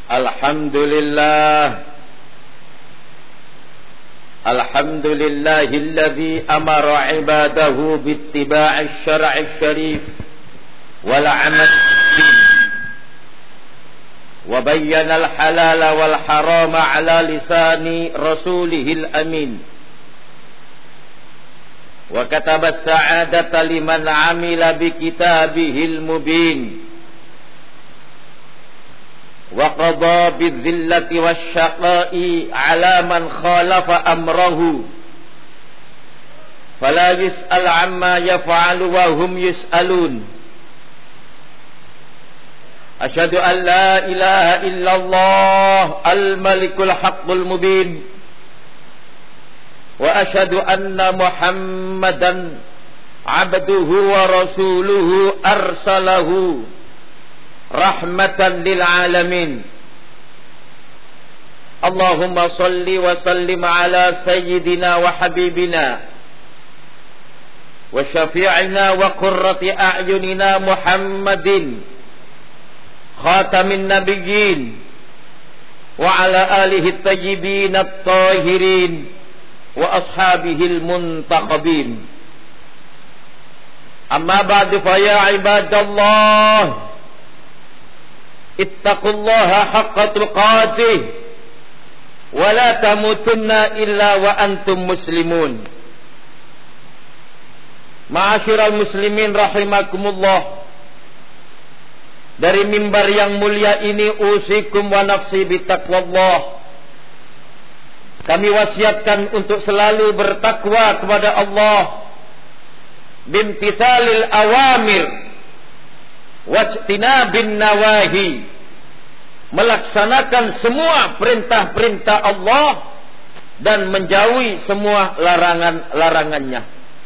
Alhamdulillahilladzi amara ibadahu bittiba'i syar'i syarif wal 'amal wa bayyana al-halala wal harama 'ala lisani rasulihil amin wa kataba as-sa'adata liman 'amila bi kitabihil mubin wa qada bidzillati wasyaqa'i 'ala man khalafa amrahu fala yus'al 'amma yaf'alu wa hum yus'alun. Asyhadu an la ilaha illallah al-malikul haqqul mubin wa asyhadu anna muhammadan 'abduhu wa rasuluhu arsalahu rahmatan lil alamin. Allahumma salli wa sallim ala sayyidina wa habibina wa syafi'ina wa qurrati a'yunina Muhammadin khatamin nabiyyin wa ala alihi at-tayyibin at-tahirin wa ashabihil muntaqabin. Amma ba'du fa ya ibadallah ittaqullaha haqqa tuqatih wa la tamutunna illa wa antum muslimun. Ma'asyiral muslimin rahimakumullah, dari mimbar yang mulia ini usikum wa nafsi bitaqwallah. Kami wasiatkan untuk selalu bertakwa kepada Allah, bimtithalil awamir wajtinabin nawahi, melaksanakan semua perintah-perintah Allah dan menjauhi semua larangan-larangannya.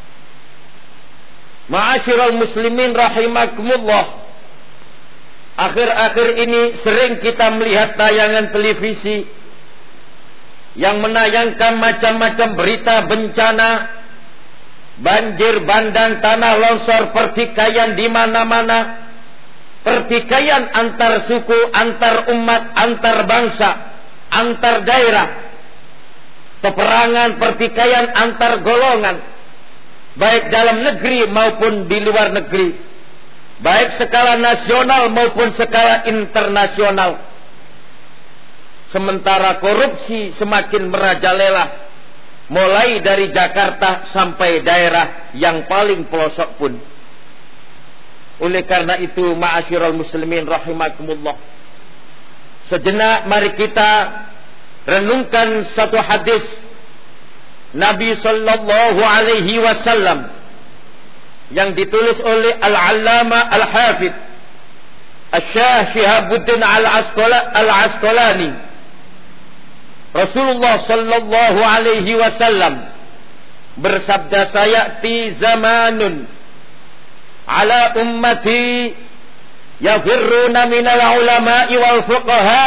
Ma'asyiral muslimin rahimakumullah, akhir-akhir ini sering kita melihat tayangan televisi yang menayangkan macam-macam berita bencana, banjir bandang, tanah longsor, pertikaian di mana-mana. Pertikaian antar suku, antar umat, antar bangsa, antar daerah. Peperangan, pertikaian antar golongan, baik dalam negeri maupun di luar negeri, baik skala nasional maupun skala internasional. Sementara korupsi semakin merajalela, mulai dari Jakarta sampai daerah yang paling pelosok pun. Oleh karena itu, ma'asyiral muslimin rahimakumullah, sejenak mari kita renungkan satu hadis Nabi sallallahu alaihi wasallam yang ditulis oleh Al-Allama Al-Hafidh Asy-Syaikh Syihabuddin Al-Asqalani. Rasulullah sallallahu alaihi wasallam bersabda, sayati zamanun ala ummati yafirruna minal ulama'i wal fuqaha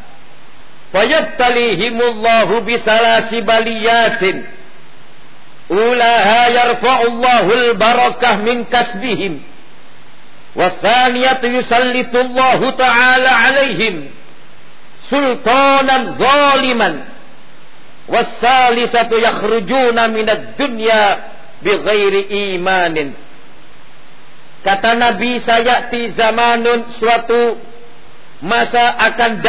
fayabtalihimullahu bisalasi baliyatin ulaha yarfa'ullahu al-barakah min kasbihim wa thaniyatu yusallitullahu ta'ala alaihim sultanan zaliman wassalisatu yakhrujuna minad dunya bighairi imanin. Kata Nabi, sayati zamanun, suatu masa akan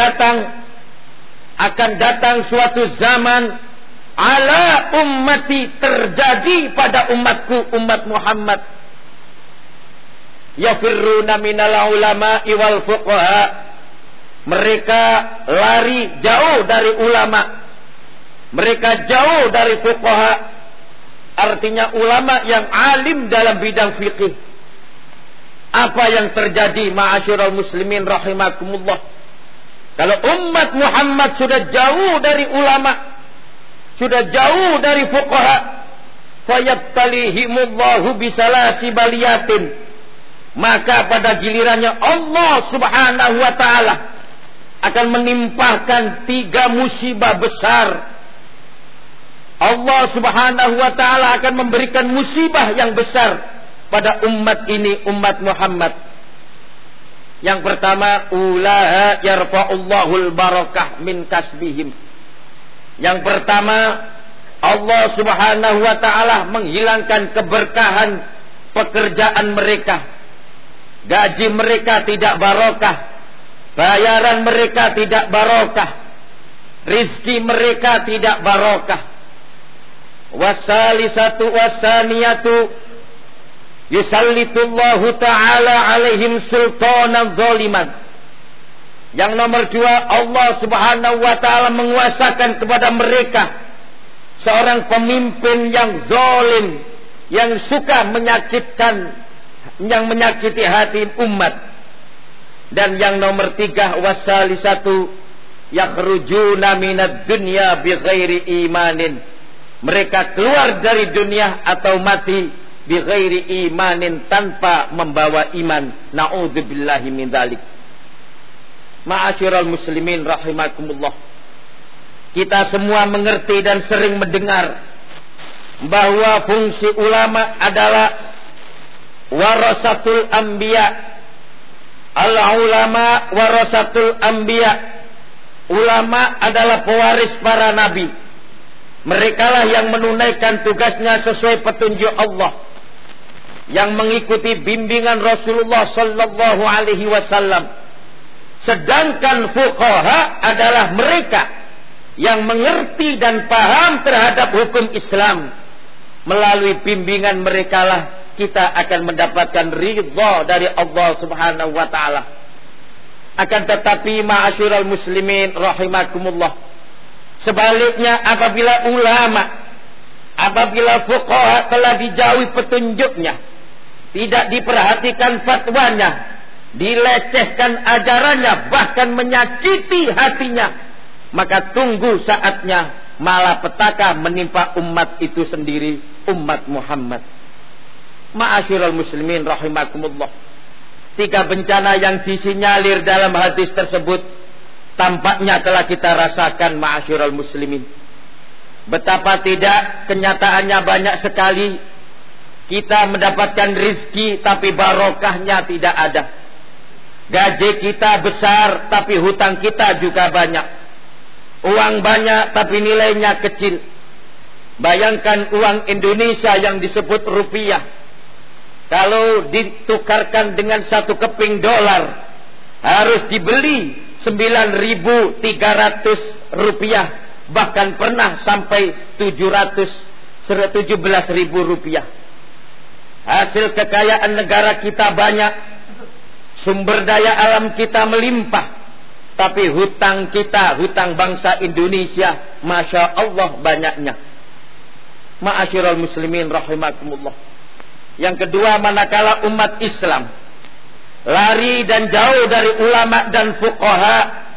datang suatu zaman, ala ummati, terjadi pada umatku, umat Muhammad, yafirruna minal ulama'i wal fuqaha, mereka lari jauh dari ulama, mereka jauh dari fuqaha, artinya ulama yang alim dalam bidang fikih. Apa yang terjadi, ma'asyiral muslimin rahimakumullah? Kalau umat Muhammad sudah jauh dari ulama, sudah jauh dari fuqaha, fayabtalihimullahu bisalasi baliyatin, maka pada gilirannya Allah subhanahu wa ta'ala akan menimpahkan 3 musibah besar. Allah subhanahu wa ta'ala akan memberikan musibah yang besar pada umat ini, umat Muhammad. Yang pertama, ulaha yarfa'ullahul barakah min kasbihim. Yang pertama, Allah Subhanahu wa taala menghilangkan keberkahan pekerjaan mereka. Gaji mereka tidak barokah, bayaran mereka tidak barokah, rizki mereka tidak barokah. Wasalisatu wasaniyatu yusallitullahu ta'ala alaihim sultanan zaliman. Yang nomor dua, Allah Subhanahu wa ta'ala menguasakan kepada mereka seorang pemimpin yang zalim, yang suka menyakitkan, yang menyakiti hati umat. Dan yang nomor tiga, wasalisatu yakhrujuna minad dunya bighairi imanin. Mereka keluar dari dunia atau mati bighairi imanin, tanpa membawa iman. Na'udzubillahi min dzalik. Ma'asyiral muslimin rahimakumullah. Kita semua mengerti dan sering mendengar bahwa fungsi ulama adalah warasatul anbiya. Al-ulama warasatul anbiya. Ulama adalah pewaris para nabi. Merekalah yang menunaikan tugasnya sesuai petunjuk Allah, yang mengikuti bimbingan Rasulullah sallallahu alaihi wasallam. Sedangkan fuqaha adalah mereka yang mengerti dan paham terhadap hukum Islam. Melalui bimbingan mereka lah kita akan mendapatkan ridha dari Allah Subhanahu wa taala. Akan tetapi ma'asyiral muslimin rahimakumullah, sebaliknya apabila ulama, apabila fuqaha telah dijauhi petunjuknya, tidak diperhatikan fatwanya, dilecehkan ajarannya, bahkan menyakiti hatinya, maka tunggu saatnya malapetaka menimpa umat itu sendiri, umat Muhammad. Ma'asyiral muslimin rahimakumullah, 3 bencana yang disinyalir dalam hadis tersebut tampaknya telah kita rasakan, ma'asyiral muslimin. Betapa tidak, kenyataannya banyak sekali kita mendapatkan rizki tapi barokahnya tidak ada. Gaji kita besar tapi hutang kita juga banyak. Uang banyak tapi nilainya kecil. Bayangkan uang Indonesia yang disebut rupiah, kalau ditukarkan dengan 1 keping dolar, harus dibeli 9.300 rupiah. Bahkan pernah sampai 17.000 rupiah. Hasil kekayaan negara kita banyak, sumber daya alam kita melimpah, tapi hutang kita, hutang bangsa Indonesia, Masya Allah banyaknya. Ma'asyiral muslimin rahimakumullah. Yang kedua, manakala umat Islam lari dan jauh dari ulama dan fuqaha,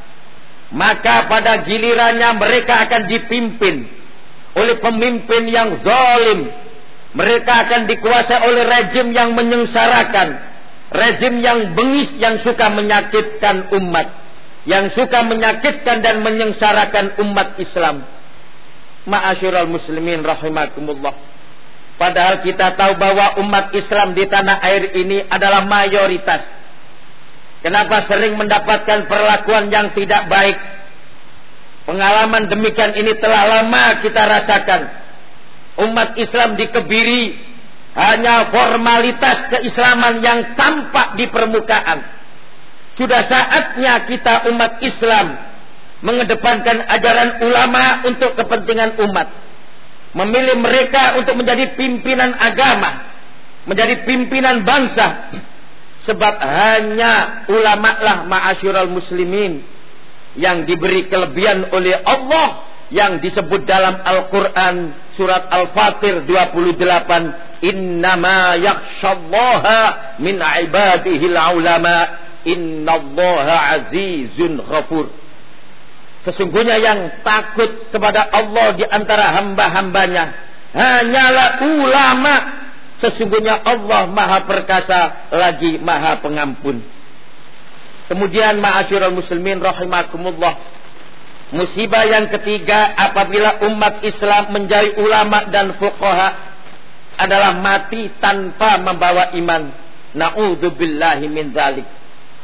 maka pada gilirannya mereka akan dipimpin oleh pemimpin yang zalim. Mereka akan dikuasai oleh rejim yang menyengsarakan, rejim yang bengis, yang suka menyakitkan umat, yang suka menyakitkan dan menyengsarakan umat Islam. Ma'asyiral muslimin rahimakumullah. Padahal kita tahu bahwa umat Islam di tanah air ini adalah mayoritas. Kenapa sering mendapatkan perlakuan yang tidak baik? Pengalaman demikian ini telah lama kita rasakan. Umat Islam dikebiri hanya formalitas keislaman yang tampak di permukaan. Sudah saatnya kita umat Islam mengedepankan ajaran ulama untuk kepentingan umat, memilih mereka untuk menjadi pimpinan agama, menjadi pimpinan bangsa. Sebab hanya ulama lah, ma'asyiral muslimin, yang diberi kelebihan oleh Allah, yang disebut dalam Al-Quran surat Al-Fatir 28, innama yakhshallaha min ibadihil ulama, innallaha azizun ghafur. Sesungguhnya yang takut kepada Allah di antara hamba-hambanya hanyalah ulama. Sesungguhnya Allah maha perkasa lagi maha pengampun. Kemudian ma'asyiral muslimin rahimakumullah, musibah yang ketiga apabila umat Islam menjauhi ulama dan fuqaha adalah mati tanpa membawa iman. Na'udzubillahi min dzalik.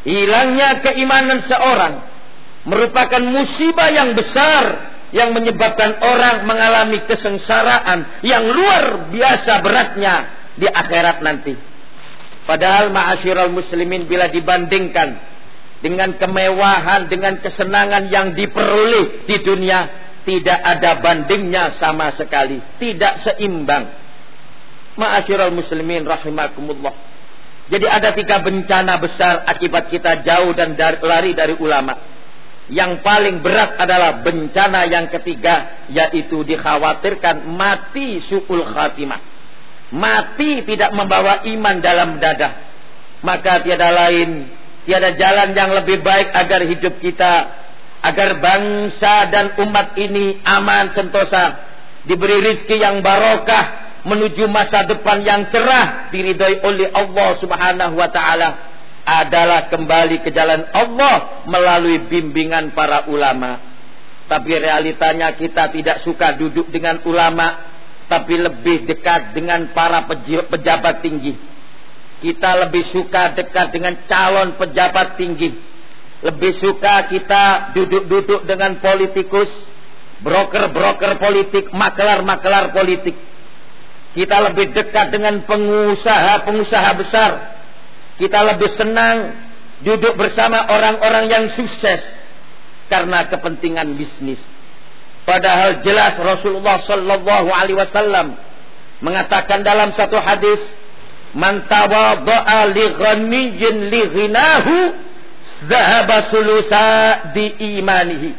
hilangnya keimanan seorang merupakan musibah yang besar yang menyebabkan orang mengalami kesengsaraan yang luar biasa beratnya di akhirat nanti. Padahal ma'asyiral muslimin, bila dibandingkan dengan kemewahan, dengan kesenangan yang diperoleh di dunia, tidak ada bandingnya sama sekali, tidak seimbang. Ma'asyiral muslimin rahimakumullah. Jadi ada 3 bencana besar akibat kita jauh dan lari dari ulama. Yang paling berat adalah bencana yang ketiga, yaitu dikhawatirkan mati su'ul khatimah. Mati tidak membawa iman dalam dada. Maka tiada jalan yang lebih baik agar hidup kita, agar bangsa dan umat ini aman sentosa, diberi rizki yang barokah, menuju masa depan yang cerah, diridhai oleh Allah Subhanahu wa ta'ala, adalah kembali ke jalan Allah melalui bimbingan para ulama. Tapi realitanya kita tidak suka duduk dengan ulama, tapi lebih dekat dengan para pejabat tinggi. Kita lebih suka dekat dengan calon pejabat tinggi. Lebih suka kita duduk-duduk dengan politikus, broker-broker politik, maklar-maklar politik. Kita lebih dekat dengan pengusaha-pengusaha besar. Kita lebih senang duduk bersama orang-orang yang sukses karena kepentingan bisnis. Padahal jelas Rasulullah sallallahu alaihi wasallam mengatakan dalam satu hadis, "Man tawadda'a li ghaniyyin li ghinahu dhahaba sulusa di imanihi."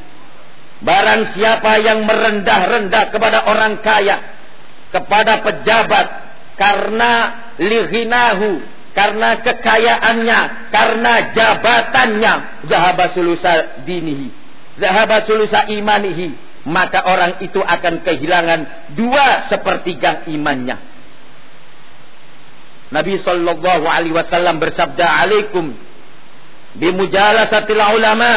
Barang siapa yang merendah-rendah kepada orang kaya, kepada pejabat, karena li ghinahu, karena kekayaannya, karena jabatannya, zahaba sulusa dinihi, zahaba sulusa imanihi, maka orang itu akan kehilangan 2/3 imannya. Nabi sallallahu alaihi wasallam bersabda, "Alaikum bimujalasatil ulama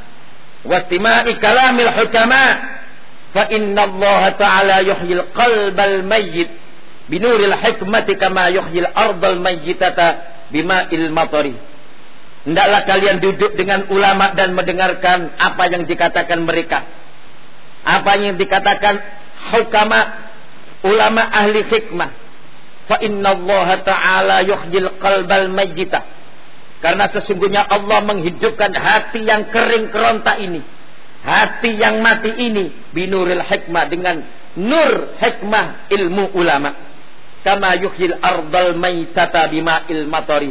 wastima'i kalamil hukama, fa inna Allah ta'ala yuhyil qalbal mayyit binuril hikmati kama yuhyil ardal mayyitata bima'il matari." Hendaklah kalian duduk dengan ulama dan mendengarkan apa yang dikatakan mereka, apa yang dikatakan hukama, ulama ahli hikmah. Fa inna Allah ta'ala yuhyil qalbal mayyita, karena sesungguhnya Allah menghidupkan hati yang kering keronta ini, hati yang mati ini, binuril hikmah, dengan nur hikmah ilmu ulama. Kama yuhyil ardal maitata bima'il matari,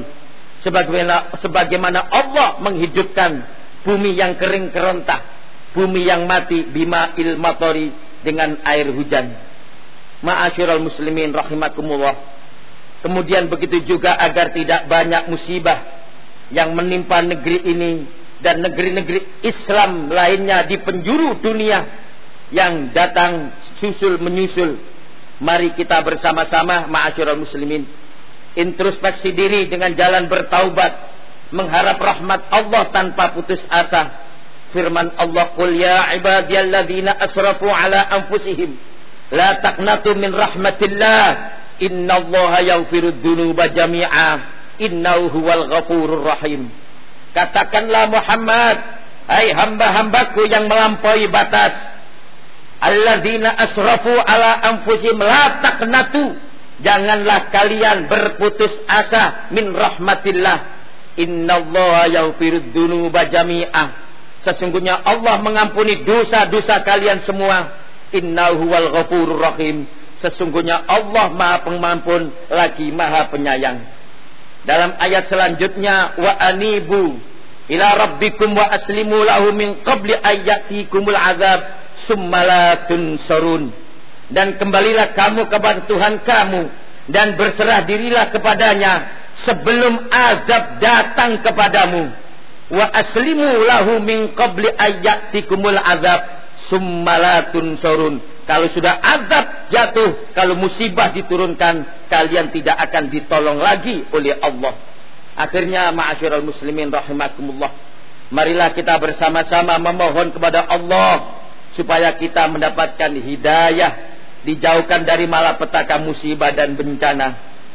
sebagaimana Allah menghidupkan bumi yang kering kerontah, bumi yang mati, bima'il matari, dengan air hujan. Ma'asyiral muslimin rahimakumullah. Kemudian begitu juga agar tidak banyak musibah yang menimpa negeri ini dan negeri-negeri Islam lainnya di penjuru dunia yang datang susul menyusul. Mari kita bersama-sama ma'asyiral muslimin introspeksi diri dengan jalan bertaubat, mengharap rahmat Allah tanpa putus asa. Firman Allah, "Qul ya ibadiyalladzina asrafu ala anfusihim la taqnatu min rahmatillah, innallaha yaghfirud dzunuba jami'a, innahu huwal ghafurur rahim." Katakanlah Muhammad, hai hamba-hambaku yang melampaui batas, alladzina asrafu ala anfusihim la taqnatu, janganlah kalian berputus asa min rahmatillah, innallaha yaghfirud dzunuba jami'ah, sesungguhnya Allah mengampuni dosa-dosa kalian semua, innahu huwal ghafurur rahim, sesungguhnya Allah Maha Pengampun lagi Maha Penyayang. Dalam ayat selanjutnya, wa anibu ila rabbikum wa aslimu lahu min qabli ayyatikumul azab summalatun sarun, dan kembalilah kamu kepada Tuhan kamu dan berserah dirilah kepadanya sebelum azab datang kepadamu. Wa aslimu lahu min qabli ayyatikumul azab summalatun sarun, kalau sudah azab jatuh, kalau musibah diturunkan, kalian tidak akan ditolong lagi oleh Allah. Akhirnya ma'asyiral muslimin rahimakumullah, marilah kita bersama-sama memohon kepada Allah supaya kita mendapatkan hidayah, dijauhkan dari malapetaka musibah dan bencana.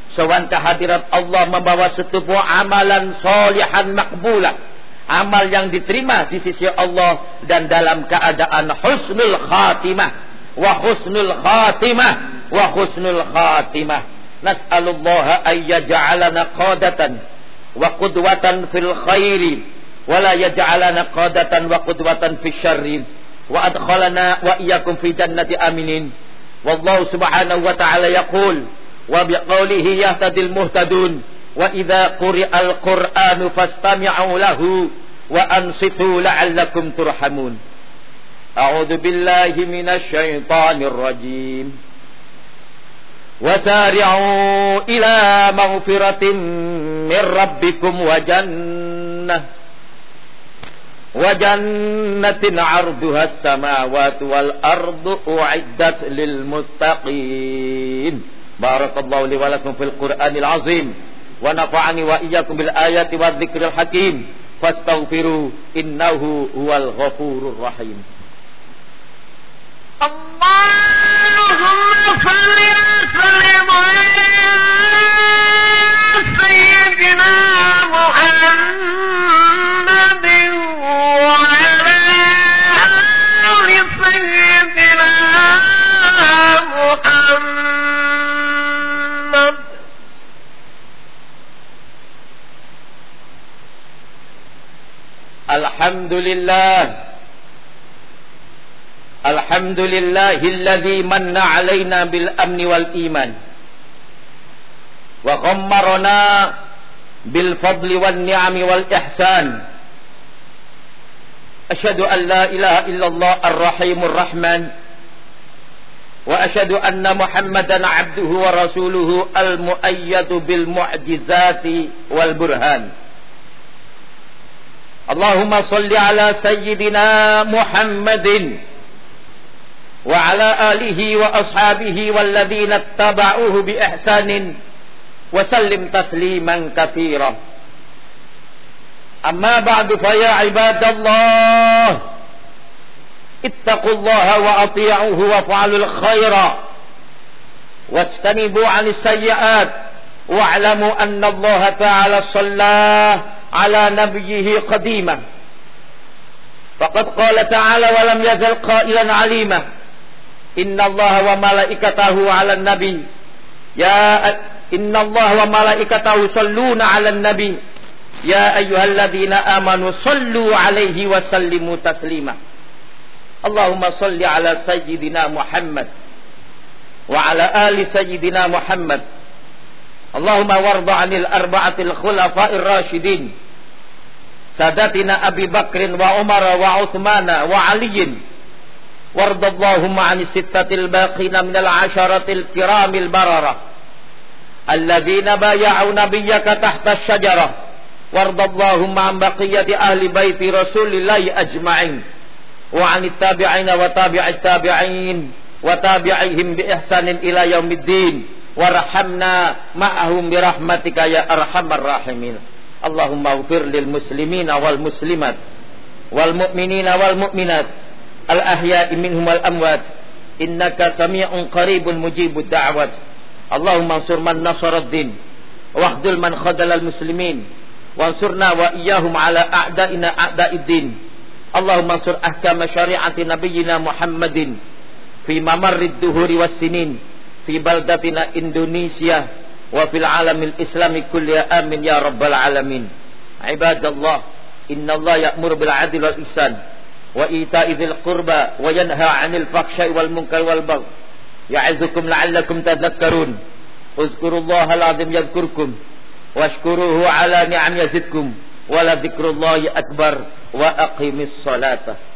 Sowan ke hadirat Allah membawa setubuh amalan solihan makbulah, amal yang diterima di sisi Allah dan dalam keadaan husnul khatimah wa husnul khatimah wa husnul khatimah. Nas'alullaha ay yaj'alana qadatan wa qudwatan fil khairi wa la yaj'alana qadatan wa qudwatan fil syarri wa adkhalana wa iyyakum fi jannati aminin. Wallahu subhanahu wa ta'ala yaqul wa biqaulihi yahtadil muhtadun wa idza quri'al qur'anu fastami'u lahu wa ansitu la'allakum turhamun. A'udzu billahi minasy syaithanir rajim. Wasari'u ila maghfiratin mir rabbikum wa jannatin 'arduha as-samawati wal ardu u'iddat lil muttaqin. Barakallahu li wa lakum fil Qur'anil azim wa nafa'ani wa iyyakum bil ayati wadh-dhikril hakim. Fastaghfiru innahu huwal ghafurur rahim. Allahumma shalli wa sallim ala sayyidina Muhammadin wa ala ali sayyidina Muhammad. Alhamdulillahilladzi manna 'alaina bil amni wal iman wa ghammarana bil fadli wan ni'ami wal ihsan. Asyhadu an la ilaha illallah ar-rahimur rahman wa asyhadu anna Muhammadan 'abduhu wa rasuluhu al-muayyadu bil mu'jizati wal burhan. Allahumma salli ala sayyidina Muhammadin wa ala alihi wa ashabihi walladzina ittaba'uhu bi ihsanin wa sallim tasliman katsira. Amma ba'du fa ya ibadallah ittaqullaha wa ati'uhu wa fa'alul khaira wajtanibu 'anis sayyi'at wa'lamu anna Allah ta'ala shalla ala nabiyhi qadima. Faqad qala ta'ala wa lam yazal qailan 'alima. Inna Allah wa malaikatahu 'alan nabi inna Allah wa malaikatahu shalluna 'alan nabi ya ayyuhalladzina amanu shallu 'alaihi wa sallimu taslima. Allahumma shalli 'ala sayyidina Muhammad wa 'ala ali sayyidina Muhammad. Allahumma warda 'anil arba'atil khulafa'ir rasyidin sadatina Abi Bakrin wa Umar wa Utsmana wa Aliyin. Wardallahumma 'anis sittatil baqina minal 'asharatil kiramil bararah alladzina bay'u nabiyyaka tahta asy-syajarah. Wardallahumma 'an baqiyati ahli baiti Rasulillahi ajma'in wa 'anit tabi'ina wa tabi'it tabi'in wa tabi'ihim bi ihsanin ila yaumiddin. Warhamna ma'ahum bi rahmatika ya arhamar rahimin. Allahumma ighfir lil muslimina wal muslimat wal mu'minina wal mu'minat al-ahya'i minhum wal amwat innaka sami'un qaribun mujibud da'wat. Allahumma ansur man nasara ad-din wahdul man khadala al-muslimin wansurna wa iyyahum ala a'da'ina a'da'id din. Allahumma ansur ahkam syari'ati nabiyyina Muhammadin fi mamarrid duhuri was sinin fi baldatina Indonesia wa fil alamil islami kulli. Amin ya rabbal alamin. Ibadallah, innallaha ya'muru bil 'adli wal ihsan wa ita'i dzil qurba wa yanha 'anil fahsya'i wal munkari wal baghi ya'izukum la'allakum tadhakkarun. Uzkurullaha al-'azim yadhkurkum washkuruhu 'ala ni'am yazidkum wa la dzikrullahi akbar wa aqimis salata.